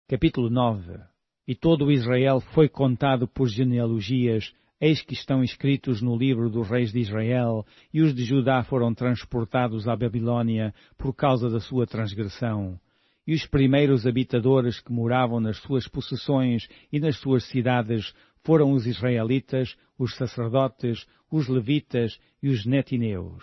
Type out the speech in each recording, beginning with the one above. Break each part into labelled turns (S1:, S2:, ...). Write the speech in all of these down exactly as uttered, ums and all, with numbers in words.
S1: Capítulo nove. E todo o Israel foi contado por genealogias, eis que estão escritos no livro dos reis de Israel, e os de Judá foram transportados à Babilônia por causa da sua transgressão. E os primeiros habitadores que moravam nas suas possessões e nas suas cidades foram os israelitas, os sacerdotes, os levitas e os netineus.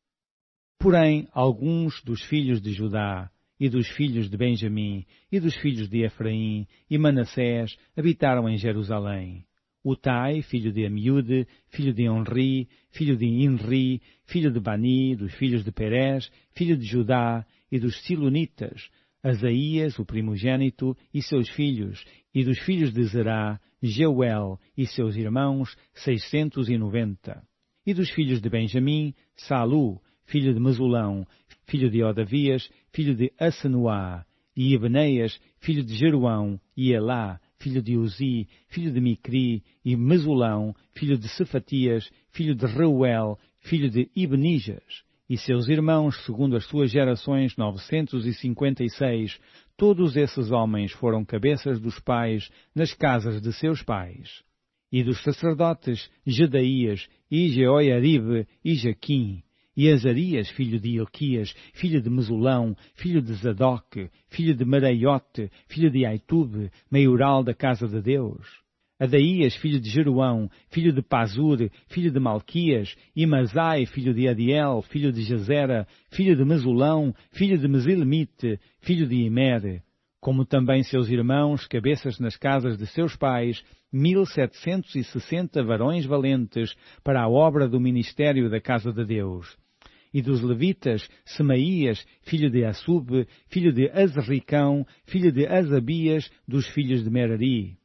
S1: Porém, alguns dos filhos de Judá, e dos filhos de Benjamim, e dos filhos de Efraim, e Manassés, habitaram em Jerusalém. Utai, filho de Amiúde, filho de Onri, filho de Inri, filho de Bani, dos filhos de Perez, filho de Judá, e dos Silonitas, Asaías, o primogênito, e seus filhos, e dos filhos de Zerá, Jeuel e seus irmãos, seiscentos e noventa. E dos filhos de Benjamim, Salu, filho de Mesulão, filho de Odavias, filho de Assenuá, e Ebeneias, filho de Jeruão, e Elá, filho de Uzi, filho de Micri, e Mesulão, filho de Cefatias, filho de Reuel, filho de Ibnijas, e seus irmãos, segundo as suas gerações, novecentos e cinquenta e seis. Todos esses homens foram cabeças dos pais nas casas de seus pais. E dos sacerdotes, Jedaías, e Jeoiaribe, e Jaquim, e Azarias, filho de Ilquias, filho de Mesulão, filho de Zadok, filho de Maraiote, filho de Aitube, maioral da casa de Deus. Adaías, filho de Jeruão, filho de Pazur, filho de Malquias, e Mazai, filho de Adiel, filho de Jezera, filho de Mesulão, filho de Mesilemite, filho de Imer, como também seus irmãos, cabeças nas casas de seus pais, mil setecentos e sessenta varões valentes para a obra do ministério da casa de Deus. E dos levitas, Semaías, filho de Assub, filho de Azricão, filho de Azabias, dos filhos de Merari.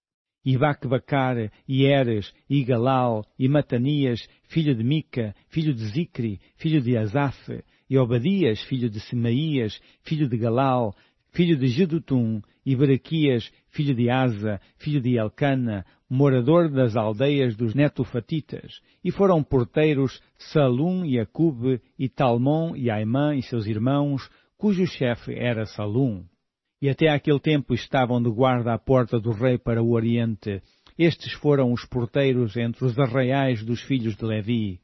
S1: E Bacbacar, e Eres, e Galal, e Matanias, filho de Mica, filho de Zicri, filho de Asaf, e Obadias, filho de Semaías, filho de Galal, filho de Jedutum, e Berequias, filho de Asa, filho de Elcana, morador das aldeias dos Netofatitas, e foram porteiros Salum e Acube, e Talmon e Aimã e seus irmãos, cujo chefe era Salum. E até aquele tempo estavam de guarda à porta do rei para o oriente. Estes foram os porteiros entre os arraiais dos filhos de Levi.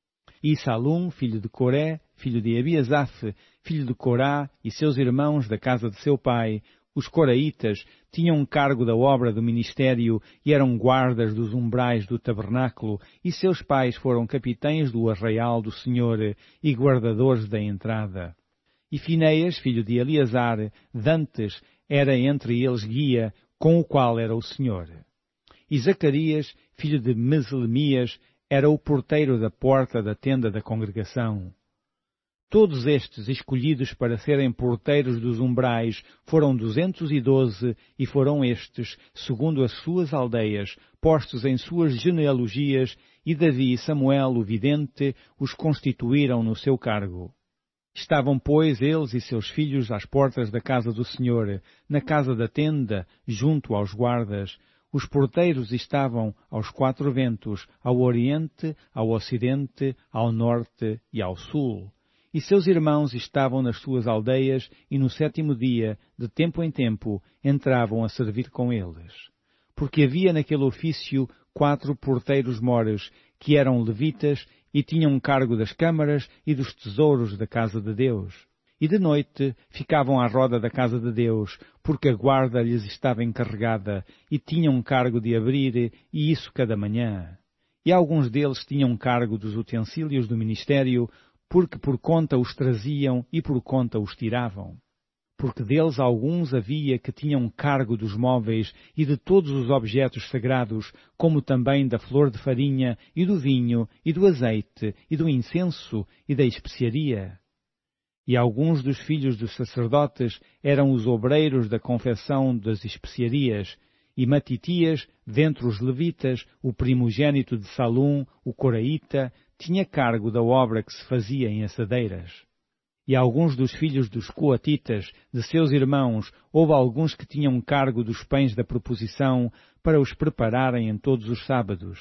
S1: E Salum, filho de Coré, filho de Abiasaf, filho de Corá, e seus irmãos da casa de seu pai, os coraitas, tinham cargo da obra do ministério e eram guardas dos umbrais do tabernáculo, e seus pais foram capitães do arraial do Senhor e guardadores da entrada. E Fineias, filho de Eleazar, dantes, era entre eles guia, com o qual era o Senhor. E Zacarias, filho de Meselemias, era o porteiro da porta da tenda da congregação. Todos estes, escolhidos para serem porteiros dos umbrais, foram duzentos e doze, e foram estes, segundo as suas aldeias, postos em suas genealogias, e Davi e Samuel, o vidente, os constituíram no seu cargo. Estavam, pois, eles e seus filhos às portas da casa do Senhor, na casa da tenda, junto aos guardas. Os porteiros estavam aos quatro ventos, ao oriente, ao ocidente, ao norte e ao sul. E seus irmãos estavam nas suas aldeias, e no sétimo dia, de tempo em tempo, entravam a servir com eles. Porque havia naquele ofício quatro porteiros mores, que eram levitas, e tinham cargo das câmaras e dos tesouros da casa de Deus. E de noite ficavam à roda da casa de Deus, porque a guarda lhes estava encarregada, e tinham cargo de abrir, e isso cada manhã. E alguns deles tinham cargo dos utensílios do ministério, porque por conta os traziam e por conta os tiravam. Porque deles alguns havia que tinham cargo dos móveis e de todos os objetos sagrados, como também da flor de farinha, e do vinho, e do azeite, e do incenso, e da especiaria. E alguns dos filhos dos sacerdotes eram os obreiros da confecção das especiarias, e Matitias, dentre os levitas, o primogênito de Salum, o coraíta, tinha cargo da obra que se fazia em assadeiras. E alguns dos filhos dos coatitas, de seus irmãos, houve alguns que tinham cargo dos pães da proposição, para os prepararem em todos os sábados.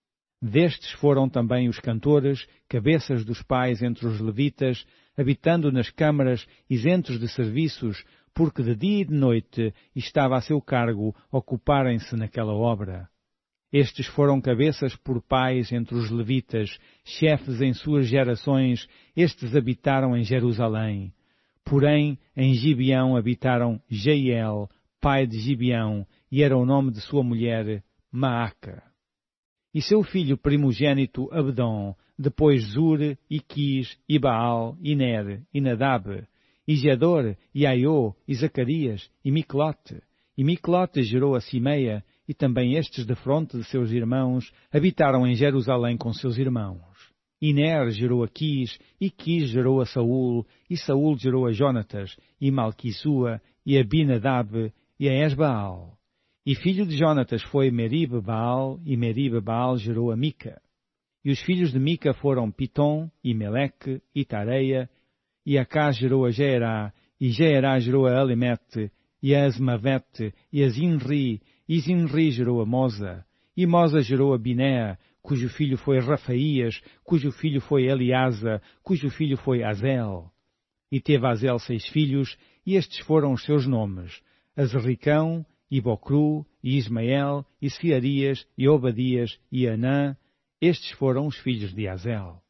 S1: Destes foram também os cantores, cabeças dos pais entre os levitas, habitando nas câmaras, isentos de serviços, porque de dia e de noite estava a seu cargo ocuparem-se naquela obra. Estes foram cabeças por pais entre os levitas, chefes em suas gerações, estes habitaram em Jerusalém. Porém, em Gibeão habitaram Jeiel, pai de Gibeão, e era o nome de sua mulher Maaca. E seu filho primogênito Abdom, depois Zur, e Quis, e Baal, e Ner, e Nadab, e Gedor, e Aiô, e Zacarias, e Miclote. E Miclote gerou a Simeia, e também estes de fronte de seus irmãos habitaram em Jerusalém com seus irmãos. E Ner gerou a Quis, e Quis gerou a Saul, e Saul gerou a Jonatas, e Malquissua, e Abinadab, e a Esbaal. E filho de Jonatas foi Merib-Baal, e Merib-Baal gerou a Mica. E os filhos de Mica foram Pitom, e Meleque, e Tareia, e Acá gerou a Jeerá, e Jeerá gerou a Alimete, e a Asmavete, e a Zinri, e Zinri gerou a Mosa, e Mosa gerou a Binea, cujo filho foi Rafaías, cujo filho foi Eliasa, cujo filho foi Azel. E teve Azel seis filhos, e estes foram os seus nomes: Azricão, e Bocru, e Ismael, e Searias, e Obadias, e Anã. Estes foram os filhos de Azel.